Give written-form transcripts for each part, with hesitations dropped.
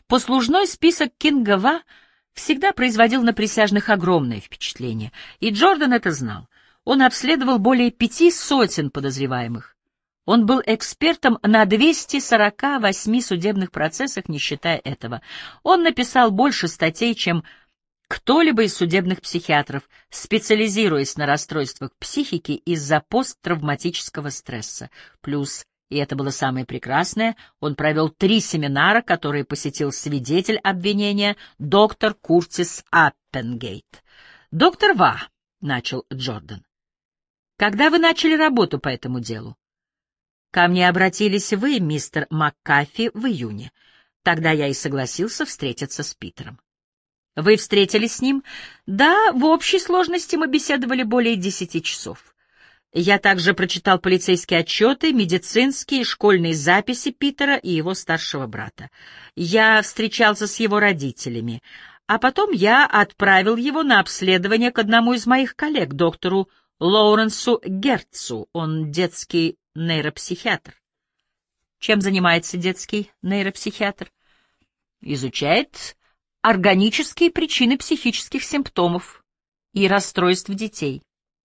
Послужной список Кинга-Ва всегда производил на присяжных огромное впечатление, и Джордан это знал. Он обследовал более 500 подозреваемых. Он был экспертом на 248 судебных процессах, не считая этого. Он написал больше статей, чем кто-либо из судебных психиатров, специализируясь на расстройствах психики из-за посттравматического стресса. Плюс, и это было самое прекрасное, он провел 3 семинара, которые посетил свидетель обвинения доктор Куртис Аппенгейт. «Доктор Ва», — начал Джордан, — «когда вы начали работу по этому делу?» «Ко мне обратились вы, мистер МакКафи, в июне. Тогда я и согласился встретиться с Питером». «Вы встретились с ним?» «Да, в общей сложности мы беседовали более 10 часов. Я также прочитал полицейские отчеты, медицинские, школьные записи Питера и его старшего брата. Я встречался с его родителями, а потом я отправил его на обследование к одному из моих коллег, доктору Лоуренсу Герцу. Он детский нейропсихиатр». «Чем занимается детский нейропсихиатр?» «Изучает органические причины психических симптомов и расстройств детей».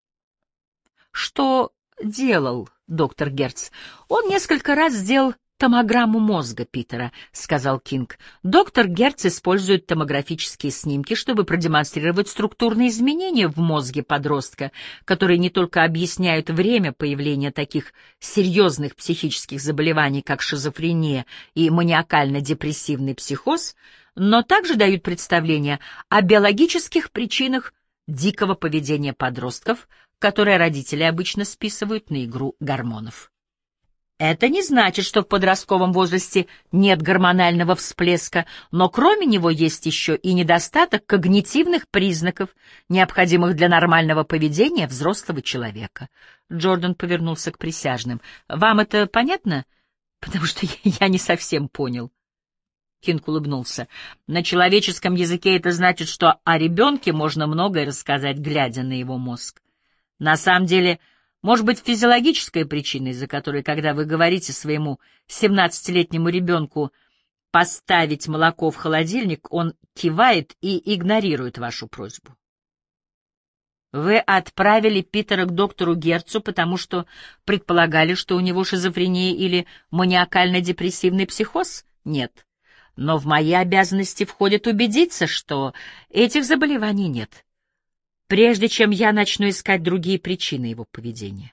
«Что делал доктор Герц?» «Он несколько раз сделал томограмму мозга Питера», — сказал Кинг. «Доктор Герц использует томографические снимки, чтобы продемонстрировать структурные изменения в мозге подростка, которые не только объясняют время появления таких серьезных психических заболеваний, как шизофрения и маниакально-депрессивный психоз, но также дают представление о биологических причинах дикого поведения подростков, которые родители обычно списывают на игру гормонов. Это не значит, что в подростковом возрасте нет гормонального всплеска, но кроме него есть еще и недостаток когнитивных признаков, необходимых для нормального поведения взрослого человека. Джордан повернулся к присяжным. «Вам это понятно? Потому что я не совсем понял». Кинг улыбнулся. «На человеческом языке это значит, что о ребенке можно многое рассказать, глядя на его мозг. На самом деле, может быть физиологическая причина, из-за которой, когда вы говорите своему 17-летнему ребенку поставить молоко в холодильник, он кивает и игнорирует вашу просьбу. Вы отправили Питера к доктору Герцу, потому что предполагали, что у него шизофрения или маниакально-депрессивный психоз? Нет. Но в мои обязанности входит убедиться, что этих заболеваний нет, прежде чем я начну искать другие причины его поведения.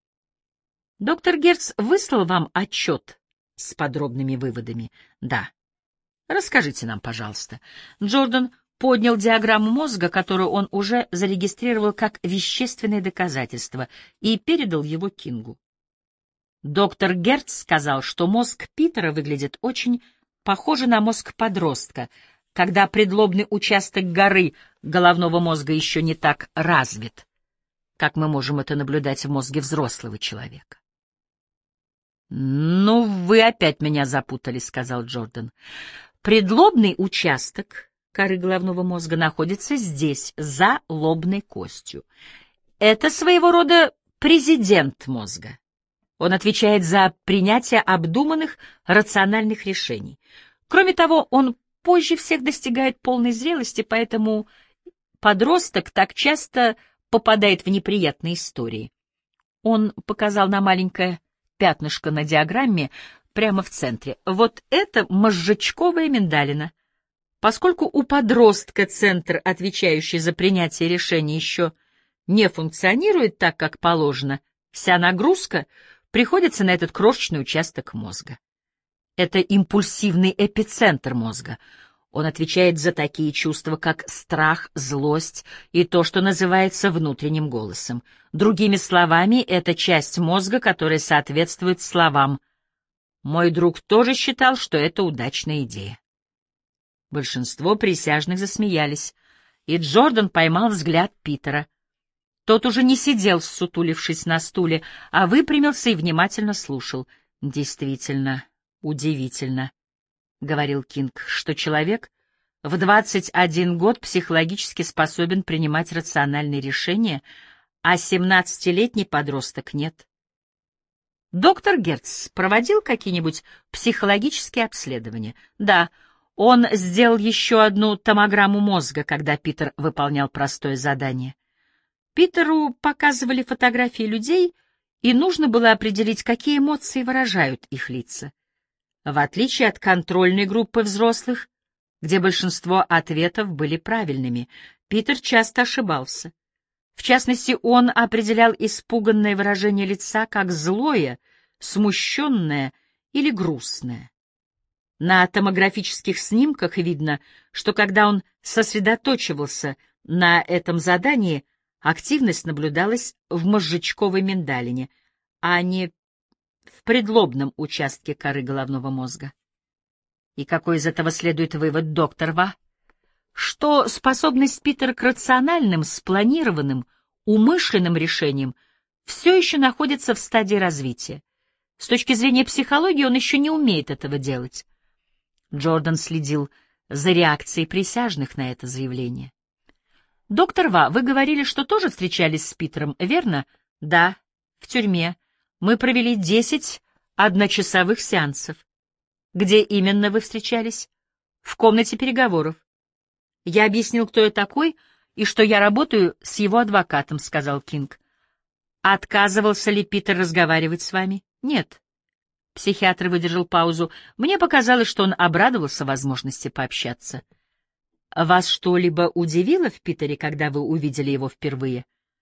Доктор Герц выслал вам отчет с подробными выводами? Да. Расскажите нам, пожалуйста. Джордан поднял диаграмму мозга, которую он уже зарегистрировал как вещественное доказательство, и передал его Кингу. Доктор Герц сказал, что мозг Питера выглядит очень похоже на мозг подростка, когда предлобный участок горы головного мозга еще не так развит, как мы можем это наблюдать в мозге взрослого человека. «Ну, вы опять меня запутали», — сказал Джордан. «Предлобный участок коры головного мозга находится здесь, за лобной костью. Это своего рода президент мозга. Он отвечает за принятие обдуманных, рациональных решений. Кроме того, он позже всех достигает полной зрелости, поэтому подросток так часто попадает в неприятные истории». Он показал на маленькое пятнышко на диаграмме прямо в центре. Вот это мозжечковая миндалина. Поскольку у подростка центр, отвечающий за принятие решений, еще не функционирует так, как положено, вся нагрузка приходится на этот крошечный участок мозга. Это импульсивный эпицентр мозга. Он отвечает за такие чувства, как страх, злость и то, что называется внутренним голосом. Другими словами, это часть мозга, которая соответствует словам. Мой друг тоже считал, что это удачная идея. Большинство присяжных засмеялись, и Джордан поймал взгляд Питера. Тот уже не сидел, ссутулившись на стуле, а выпрямился и внимательно слушал. «Действительно удивительно», — говорил Кинг, — «что человек в 21 год психологически способен принимать рациональные решения, а 17-летний подросток нет». Доктор Герц проводил какие-нибудь психологические обследования? Да, Он сделал еще одну томограмму мозга, когда Питер выполнял простое задание. Питеру показывали фотографии людей, и нужно было определить, какие эмоции выражают их лица. В отличие от контрольной группы взрослых, где большинство ответов были правильными, Питер часто ошибался. В частности, он определял испуганное выражение лица как злое, смущенное или грустное. На томографических снимках видно, что когда он сосредоточивался на этом задании, активность наблюдалась в мозжечковой миндалине, а не в предлобном участке коры головного мозга. И какой из этого следует вывод, доктор Ва? Что способность Питера к рациональным, спланированным, умышленным решениям все еще находится в стадии развития. С точки зрения психологии он еще не умеет этого делать. Джордан следил за реакцией присяжных на это заявление. «Доктор Ва, вы говорили, что тоже встречались с Питером, верно?» «Да, в тюрьме. Мы провели 10 одночасовых сеансов». «Где именно вы встречались?» «В комнате переговоров». «Я объяснил, кто я такой, и что я работаю с его адвокатом», — сказал Кинг. «Отказывался ли Питер разговаривать с вами?» «Нет». Психиатр выдержал паузу. «Мне показалось, что он обрадовался возможности пообщаться». «Вас что-либо удивило в Питере, когда вы увидели его впервые?»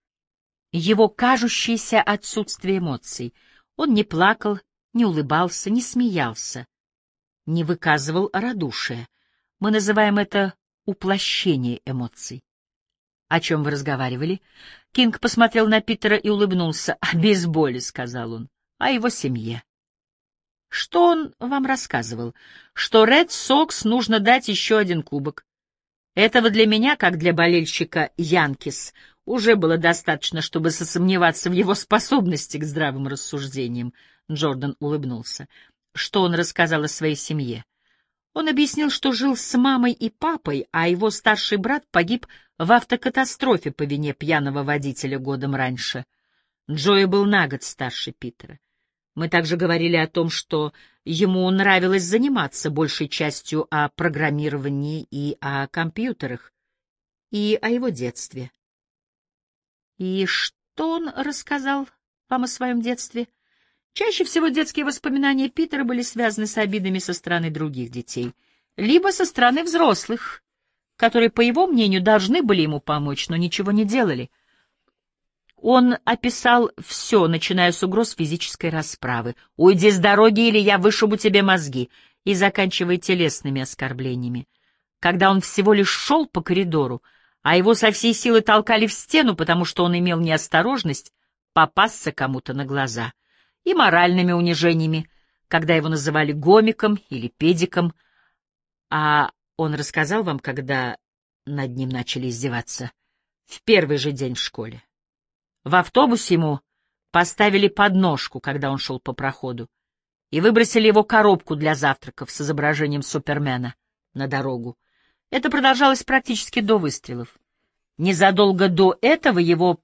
Его кажущееся отсутствие эмоций. Он не плакал, не улыбался, не смеялся, не выказывал радушия. Мы называем это уплощение эмоций. «О чем вы разговаривали?» Кинг посмотрел на Питера и улыбнулся. «О бейсболе», — сказал он, — «о его семье». «Что он вам рассказывал?» «Что Ред Сокс нужно дать еще один кубок. Этого для меня, как для болельщика Янкис, уже было достаточно, чтобы засомневаться в его способности к здравым рассуждениям». Джордан улыбнулся. «Что он рассказал о своей семье?» Он объяснил, что жил с мамой и папой, а его старший брат погиб в автокатастрофе по вине пьяного водителя годом раньше. Джои был на год старше Питера. Мы также говорили о том, что ему нравилось заниматься большей частью о программировании и о компьютерах, и о его детстве. И что он рассказал вам о своем детстве? Чаще всего детские воспоминания Питера были связаны с обидами со стороны других детей, либо со стороны взрослых, которые, по его мнению, должны были ему помочь, но ничего не делали. Он описал все, начиная с угроз физической расправы. «Уйди с дороги, или я вышибу тебе мозги», и заканчивая телесными оскорблениями. Когда он всего лишь шел по коридору, а его со всей силы толкали в стену, потому что он имел неосторожность попасться кому-то на глаза, и моральными унижениями, когда его называли гомиком или педиком. А он рассказал вам, когда над ним начали издеваться? В первый же день в школе. В автобусе ему поставили подножку, когда он шел по проходу, и выбросили его коробку для завтраков с изображением Супермена на дорогу. Это продолжалось практически до выстрелов. Незадолго до этого его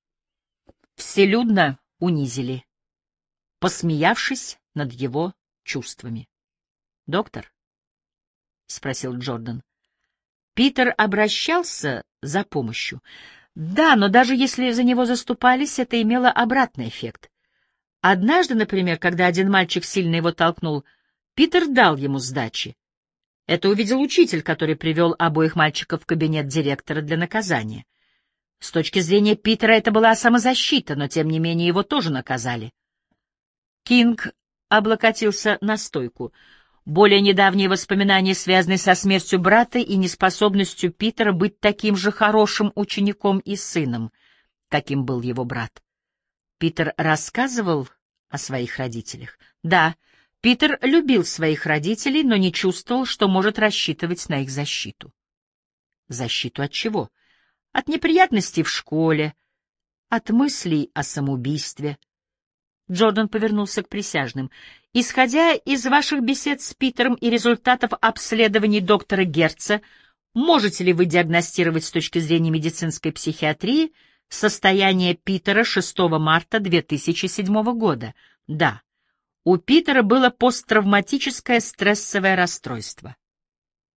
вселюдно унизили, посмеявшись над его чувствами. «Доктор?» — спросил Джордан. Питер обращался за помощью. Да, но даже если за него заступались, это имело обратный эффект. Однажды, например, когда один мальчик сильно его толкнул, Питер дал ему сдачи. Это увидел учитель, который привел обоих мальчиков в кабинет директора для наказания. С точки зрения Питера это была самозащита, но тем не менее его тоже наказали. Кинг облокотился на стойку. Более недавние воспоминания связаны со смертью брата и неспособностью Питера быть таким же хорошим учеником и сыном, каким был его брат. Питер рассказывал о своих родителях. Да, Питер любил своих родителей, но не чувствовал, что может рассчитывать на их защиту. Защиту от чего? От неприятностей в школе, от мыслей о самоубийстве. Джордан повернулся к присяжным. «Исходя из ваших бесед с Питером и результатов обследований доктора Герца, можете ли вы диагностировать с точки зрения медицинской психиатрии состояние Питера 6 марта 2007 года?» «Да. У Питера было посттравматическое стрессовое расстройство».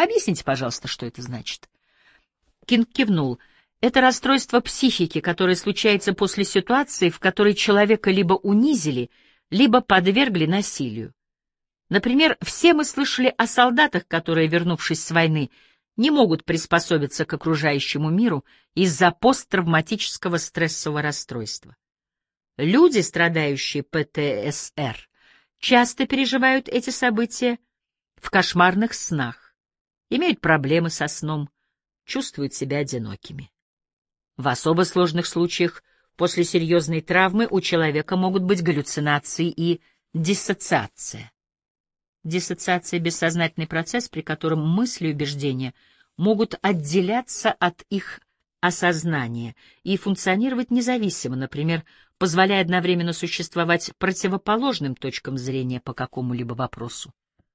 Объясните, пожалуйста, что это значит. Кинг кивнул. Это расстройство психики, которое случается после ситуации, в которой человека либо унизили, либо подвергли насилию. Например, все мы слышали о солдатах, которые, вернувшись с войны, не могут приспособиться к окружающему миру из-за посттравматического стрессового расстройства. Люди, страдающие ПТСР, часто переживают эти события в кошмарных снах, имеют проблемы со сном, чувствуют себя одинокими. В особо сложных случаях после серьезной травмы у человека могут быть галлюцинации и диссоциация. Диссоциация — бессознательный процесс, при котором мысли и убеждения могут отделяться от их осознания и функционировать независимо, например, позволяя одновременно существовать противоположным точкам зрения по какому-либо вопросу.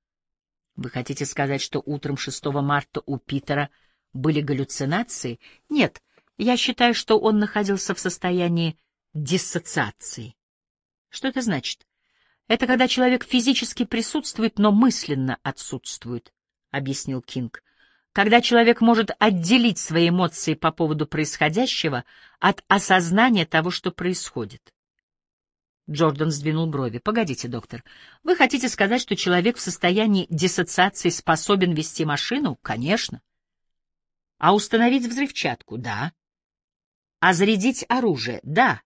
Вы хотите сказать, что утром 6 марта у Питера были галлюцинации? Нет, я считаю, что он находился в состоянии диссоциации. Что это значит? Это когда человек физически присутствует, но мысленно отсутствует, — объяснил Кинг. Когда человек может отделить свои эмоции по поводу происходящего от осознания того, что происходит. Джордан сдвинул брови. Погодите, доктор, вы хотите сказать, что человек в состоянии диссоциации способен вести машину? Конечно. А установить взрывчатку? Да. А зарядить оружие? Да.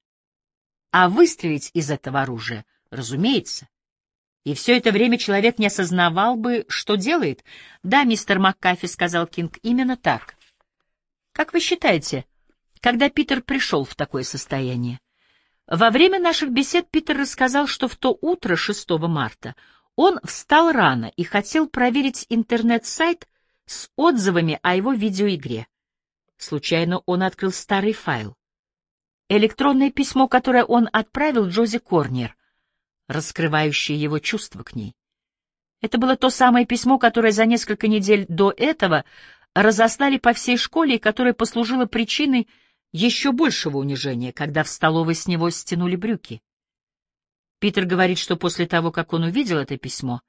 А выстрелить из этого оружия? Разумеется. И все это время человек не осознавал бы, что делает. Да, мистер МакКафи, — сказал Кинг, — именно так. Как вы считаете, когда Питер пришел в такое состояние? Во время наших бесед Питер рассказал, что в то утро 6 марта он встал рано и хотел проверить интернет-сайт с отзывами о его видеоигре. Случайно он открыл старый файл. Электронное письмо, которое он отправил Джози Корнер, раскрывающее его чувства к ней. Это было то самое письмо, которое за несколько недель до этого разослали по всей школе и которое послужило причиной еще большего унижения, когда в столовой с него стянули брюки. Питер говорит, что после того, как он увидел это письмо,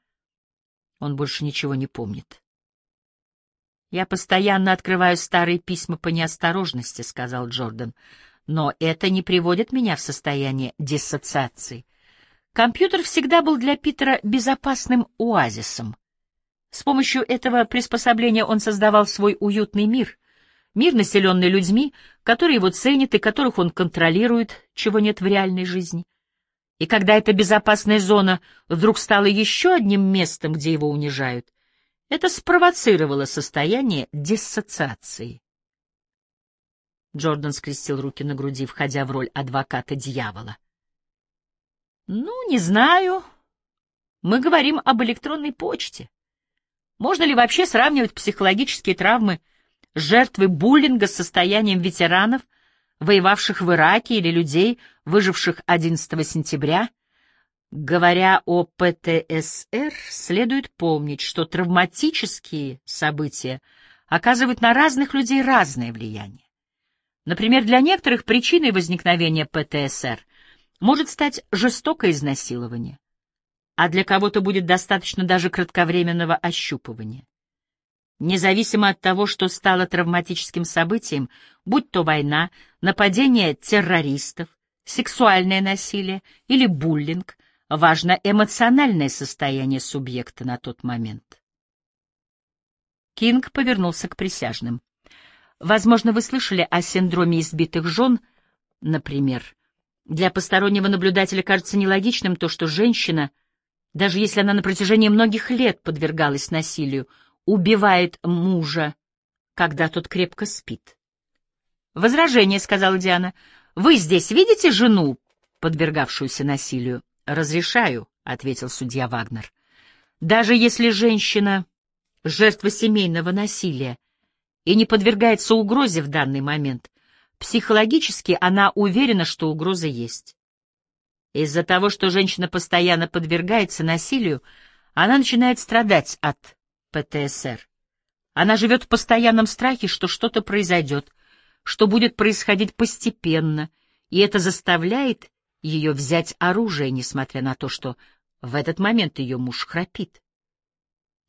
он больше ничего не помнит. «Я постоянно открываю старые письма по неосторожности», — сказал Джордан, «но это не приводит меня в состояние диссоциации. Компьютер всегда был для Питера безопасным оазисом. С помощью этого приспособления он создавал свой уютный мир, мир, населенный людьми, которые его ценят и которых он контролирует, чего нет в реальной жизни. И когда эта безопасная зона вдруг стала еще одним местом, где его унижают, это спровоцировало состояние диссоциации». Джордан скрестил руки на груди, входя в роль адвоката дьявола. «Ну, не знаю. Мы говорим об электронной почте. Можно ли вообще сравнивать психологические травмы жертвы буллинга с состоянием ветеранов, воевавших в Ираке, или людей, выживших 11 сентября? Говоря о ПТСР, следует помнить, что травматические события оказывают на разных людей разное влияние. Например, для некоторых причиной возникновения ПТСР может стать жестокое изнасилование, а для кого-то будет достаточно даже кратковременного ощупывания. Независимо от того, что стало травматическим событием, будь то война, нападение террористов, сексуальное насилие или буллинг, важно эмоциональное состояние субъекта на тот момент. Кинг повернулся к присяжным. Возможно, вы слышали о синдроме избитых жен, например. Для постороннего наблюдателя кажется нелогичным то, что женщина, даже если она на протяжении многих лет подвергалась насилию, убивает мужа, когда тот крепко спит. «Возражение», — сказала Диана. «Вы здесь видите жену, подвергавшуюся насилию?» «Разрешаю», — ответил судья Вагнер. «Даже если женщина — жертва семейного насилия и не подвергается угрозе в данный момент, психологически она уверена, что угроза есть. Из-за того, что женщина постоянно подвергается насилию, она начинает страдать от ПТСР. Она живет в постоянном страхе, что что-то произойдет, что будет происходить постепенно, и это заставляет ее взять оружие, несмотря на то, что в этот момент ее муж храпит.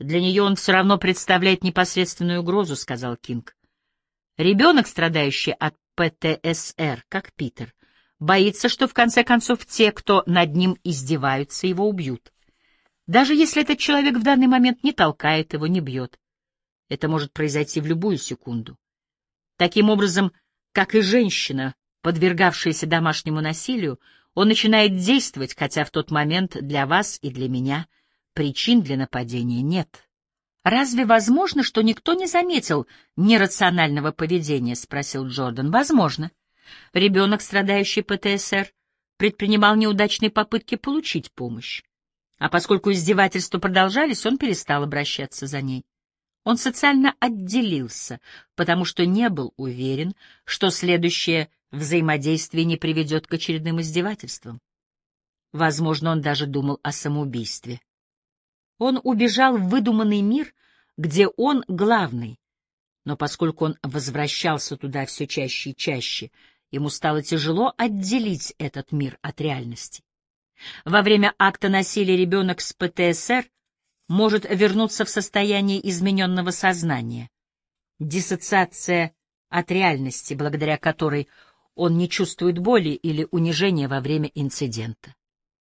Для нее он все равно представляет непосредственную угрозу, — сказал Кинг. Ребенок, страдающий от ПТСР, как Питер, боится, что в конце концов те, кто над ним издеваются, его убьют. Даже если этот человек в данный момент не толкает его, не бьет. Это может произойти в любую секунду. Таким образом, как и женщина, подвергавшаяся домашнему насилию, он начинает действовать, хотя в тот момент для вас и для меня причин для нападения нет. «Разве возможно, что никто не заметил нерационального поведения?» — спросил Джордан. «Возможно. Ребенок, страдающий ПТСР, предпринимал неудачные попытки получить помощь. А поскольку издевательства продолжались, он перестал обращаться за ней. Он социально отделился, потому что не был уверен, что следующее взаимодействие не приведет к очередным издевательствам. Возможно, он даже думал о самоубийстве. Он убежал в выдуманный мир, где он главный, но поскольку он возвращался туда все чаще и чаще, ему стало тяжело отделить этот мир от реальности. Во время акта насилия ребенок с ПТСР может вернуться в состояние измененного сознания, диссоциация от реальности, благодаря которой он не чувствует боли или унижения во время инцидента.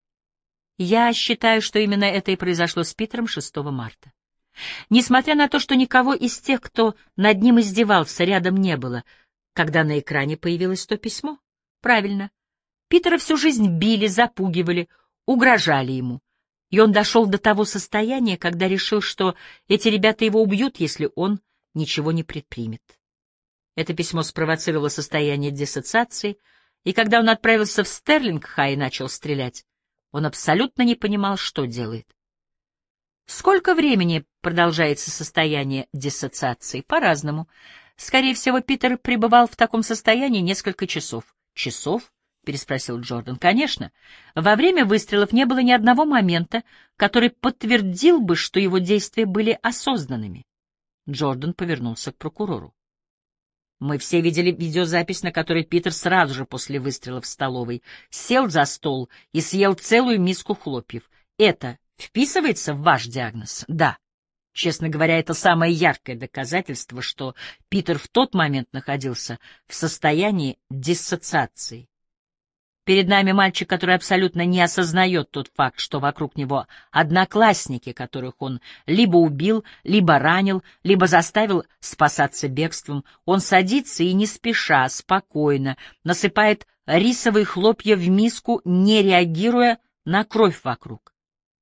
Я считаю, что именно это и произошло с Питером 6 марта. Несмотря на то, что никого из тех, кто над ним издевался, рядом не было, когда на экране появилось то письмо. Правильно. Питера всю жизнь били, запугивали, угрожали ему. И он дошел до того состояния, когда решил, что эти ребята его убьют, если он ничего не предпримет. Это письмо спровоцировало состояние диссоциации, и когда он отправился в Стерлинг-Хай и начал стрелять, он абсолютно не понимал, что делает. Сколько времени продолжается состояние диссоциации? По-разному. Скорее всего, Питер пребывал в таком состоянии несколько часов. «Часов?» — переспросил Джордан. «Конечно. Во время выстрелов не было ни одного момента, который подтвердил бы, что его действия были осознанными». Джордан повернулся к прокурору. «Мы все видели видеозапись, на которой Питер сразу же после выстрела в столовой сел за стол и съел целую миску хлопьев. Это вписывается в ваш диагноз?» «Да. Честно говоря, это самое яркое доказательство, что Питер в тот момент находился в состоянии диссоциации. Перед нами мальчик, который абсолютно не осознает тот факт, что вокруг него одноклассники, которых он либо убил, либо ранил, либо заставил спасаться бегством. Он садится и не спеша, спокойно насыпает рисовые хлопья в миску, не реагируя на кровь вокруг.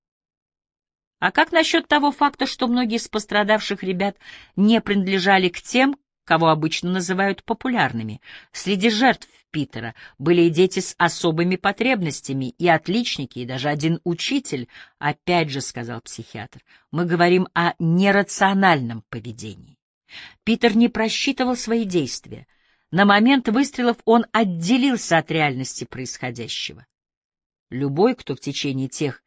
А как насчет того факта, что многие из пострадавших ребят не принадлежали к тем, кого обычно называют популярными? Среди жертв Питера были и дети с особыми потребностями, и отличники, и даже один учитель. Опять же, — сказал психиатр, — мы говорим о нерациональном поведении. Питер не просчитывал свои действия. На момент выстрелов он отделился от реальности происходящего. Любой, кто в течение тех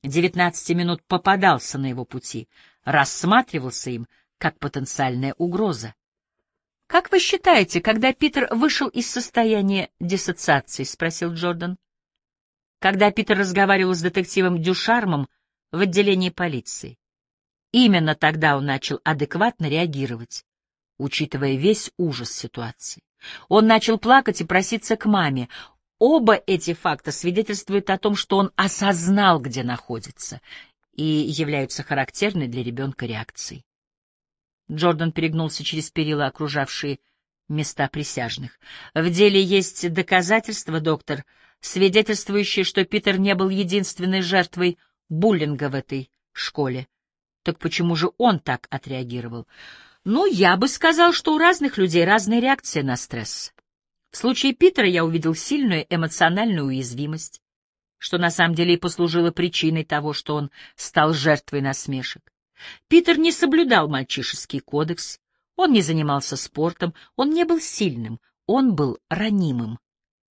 19 минут попадался на его пути, рассматривался им как потенциальная угроза. «Как вы считаете, когда Питер вышел из состояния диссоциации?» — спросил Джордан. «Когда Питер разговаривал с детективом Дюшармом в отделении полиции. Именно тогда он начал адекватно реагировать, учитывая весь ужас ситуации. Он начал плакать и проситься к маме. Оба эти факта свидетельствуют о том, что он осознал, где находится, и являются характерной для ребенка реакцией». Джордан перегнулся через перила, окружавшие места присяжных. «В деле есть доказательства, доктор, свидетельствующие, что Питер не был единственной жертвой буллинга в этой школе. Так почему же он так отреагировал?» «Ну, я бы сказал, что у разных людей разная реакция на стресс. В случае Питера я увидел сильную эмоциональную уязвимость, что на самом деле и послужило причиной того, что он стал жертвой насмешек. Питер не соблюдал мальчишеский кодекс, он не занимался спортом, он не был сильным, он был ранимым.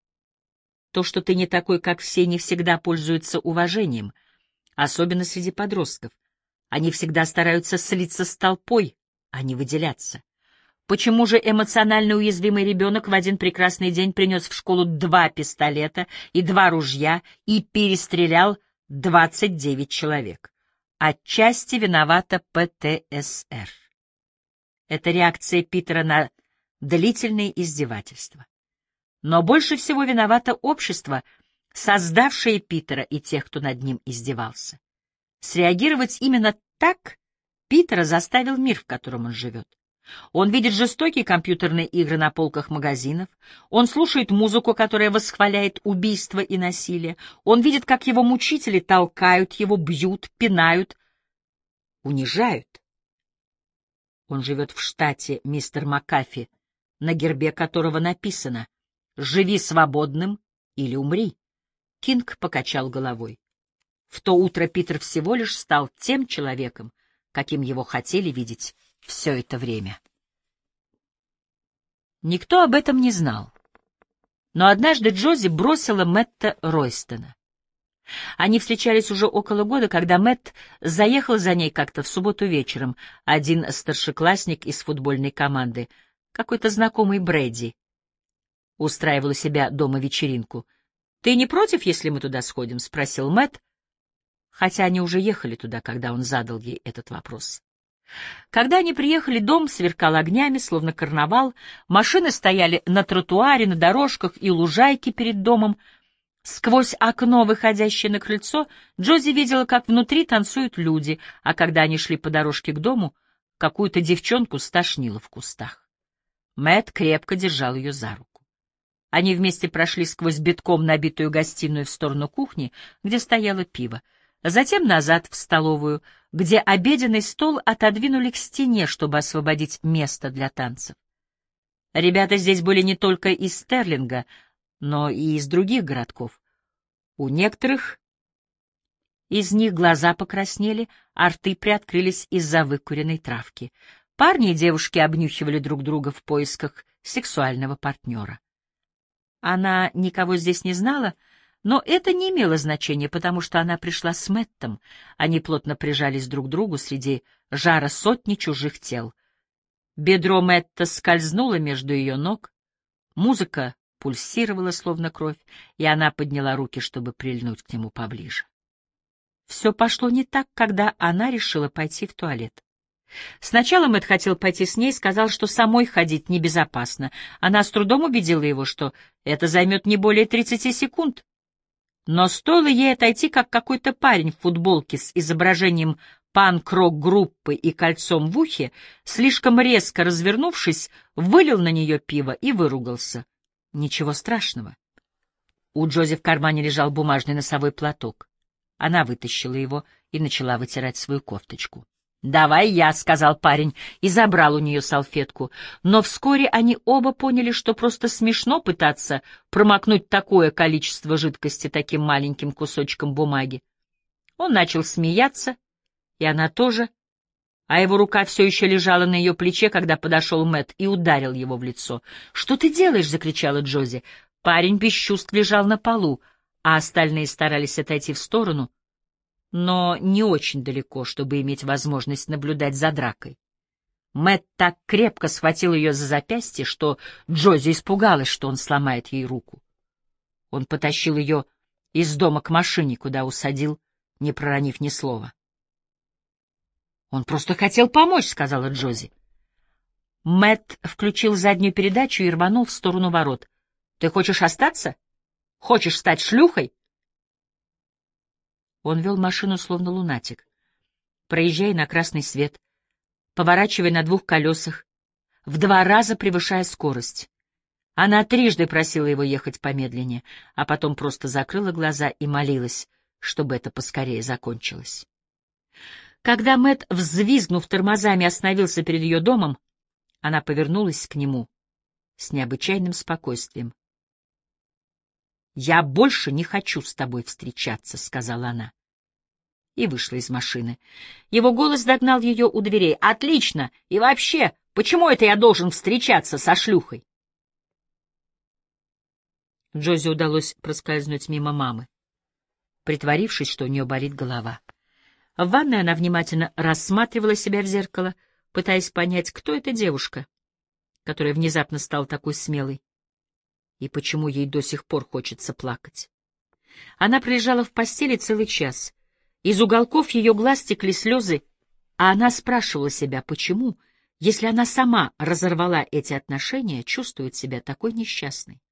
То, что ты не такой, как все, не всегда пользуется уважением, особенно среди подростков. Они всегда стараются слиться с толпой, а не выделяться. Почему же эмоционально уязвимый ребенок в один прекрасный день принес в школу 2 пистолета и 2 ружья и перестрелял 29 человек? отчасти виновата ПТСР. Это реакция Питера на длительные издевательства. Но больше всего виновато общество, создавшее Питера и тех, кто над ним издевался. Среагировать именно так Питера заставил мир, в котором он живет. Он видит жестокие компьютерные игры на полках магазинов, он слушает музыку, которая восхваляет убийство и насилие, он видит, как его мучители толкают его, бьют, пинают, унижают. Он живет в штате мистер Макафи, на гербе которого написано «Живи свободным или умри». Кинг покачал головой. В то утро Питер всего лишь стал тем человеком, каким его хотели видеть все это время. Никто об этом не знал. Но однажды Джози бросила Мэтта Ройстона. Они встречались уже около года, когда Мэтт заехал за ней как-то в субботу вечером, один старшеклассник из футбольной команды, какой-то знакомый Брэди, устраивал у себя дома вечеринку. «Ты не против, если мы туда сходим?» — спросил Мэтт, хотя они уже ехали туда, когда он задал ей этот вопрос. Когда они приехали, дом сверкал огнями, словно карнавал, машины стояли на тротуаре, на дорожках и лужайке перед домом. Сквозь окно, выходящее на крыльцо, Джози видела, как внутри танцуют люди, а когда они шли по дорожке к дому, какую-то девчонку стошнило в кустах. Мэтт крепко держал ее за руку. Они вместе прошли сквозь битком набитую гостиную в сторону кухни, где стояло пиво, затем назад в столовую, где обеденный стол отодвинули к стене, чтобы освободить место для танцев. Ребята здесь были не только из Стерлинга, но и из других городков. У некоторых из них глаза покраснели, а рты приоткрылись из-за выкуренной травки. Парни и девушки обнюхивали друг друга в поисках сексуального партнера. Она никого здесь не знала, но это не имело значения, потому что она пришла с Мэттом. Они плотно прижались друг к другу среди жара сотни чужих тел. Бедро Мэтта скользнуло между ее ног, музыка пульсировала, словно кровь, и она подняла руки, чтобы прильнуть к нему поближе. Все пошло не так, когда она решила пойти в туалет. Сначала Мэтт хотел пойти с ней, сказал, что самой ходить небезопасно. Она с трудом убедила его, что это займет не более 30 секунд. Но стоило ей отойти, как какой-то парень в футболке с изображением панк-рок-группы и кольцом в ухе, слишком резко развернувшись, вылил на нее пиво и выругался. Ничего страшного. У Джози в кармане лежал бумажный носовой платок. Она вытащила его и начала вытирать свою кофточку. «Давай я», — сказал парень, и забрал у нее салфетку. Но вскоре они оба поняли, что просто смешно пытаться промокнуть такое количество жидкости таким маленьким кусочком бумаги. Он начал смеяться, и она тоже, а его рука все еще лежала на ее плече, когда подошел Мэтт и ударил его в лицо. «Что ты делаешь?» — закричала Джози. Парень без чувств лежал на полу, а остальные старались отойти в сторону, но не очень далеко, чтобы иметь возможность наблюдать за дракой. Мэтт так крепко схватил ее за запястье, что Джози испугалась, что он сломает ей руку. Он потащил ее из дома к машине, куда усадил, не проронив ни слова. «Он просто хотел помочь», — сказала Джози. Мэтт включил заднюю передачу и рванул в сторону ворот. «Ты хочешь остаться? Хочешь стать шлюхой?» Он вел машину словно лунатик, проезжая на красный свет, поворачивая на двух колесах, в 2 раза превышая скорость. Она трижды просила его ехать помедленнее, а потом просто закрыла глаза и молилась, чтобы это поскорее закончилось. Когда Мэтт, взвизгнув тормозами, остановился перед ее домом, она повернулась к нему с необычайным спокойствием. «Я больше не хочу с тобой встречаться», — сказала она. И вышла из машины. Его голос догнал ее у дверей. «Отлично! И вообще, почему это я должен встречаться со шлюхой?» Джози удалось проскользнуть мимо мамы, притворившись, что у нее болит голова. В ванной она внимательно рассматривала себя в зеркало, пытаясь понять, кто эта девушка, которая внезапно стала такой смелой, и почему ей до сих пор хочется плакать. Она пролежала в постели целый час, Из уголков ее глаз текли слезы, а она спрашивала себя, почему, если она сама разорвала эти отношения, чувствует себя такой несчастной.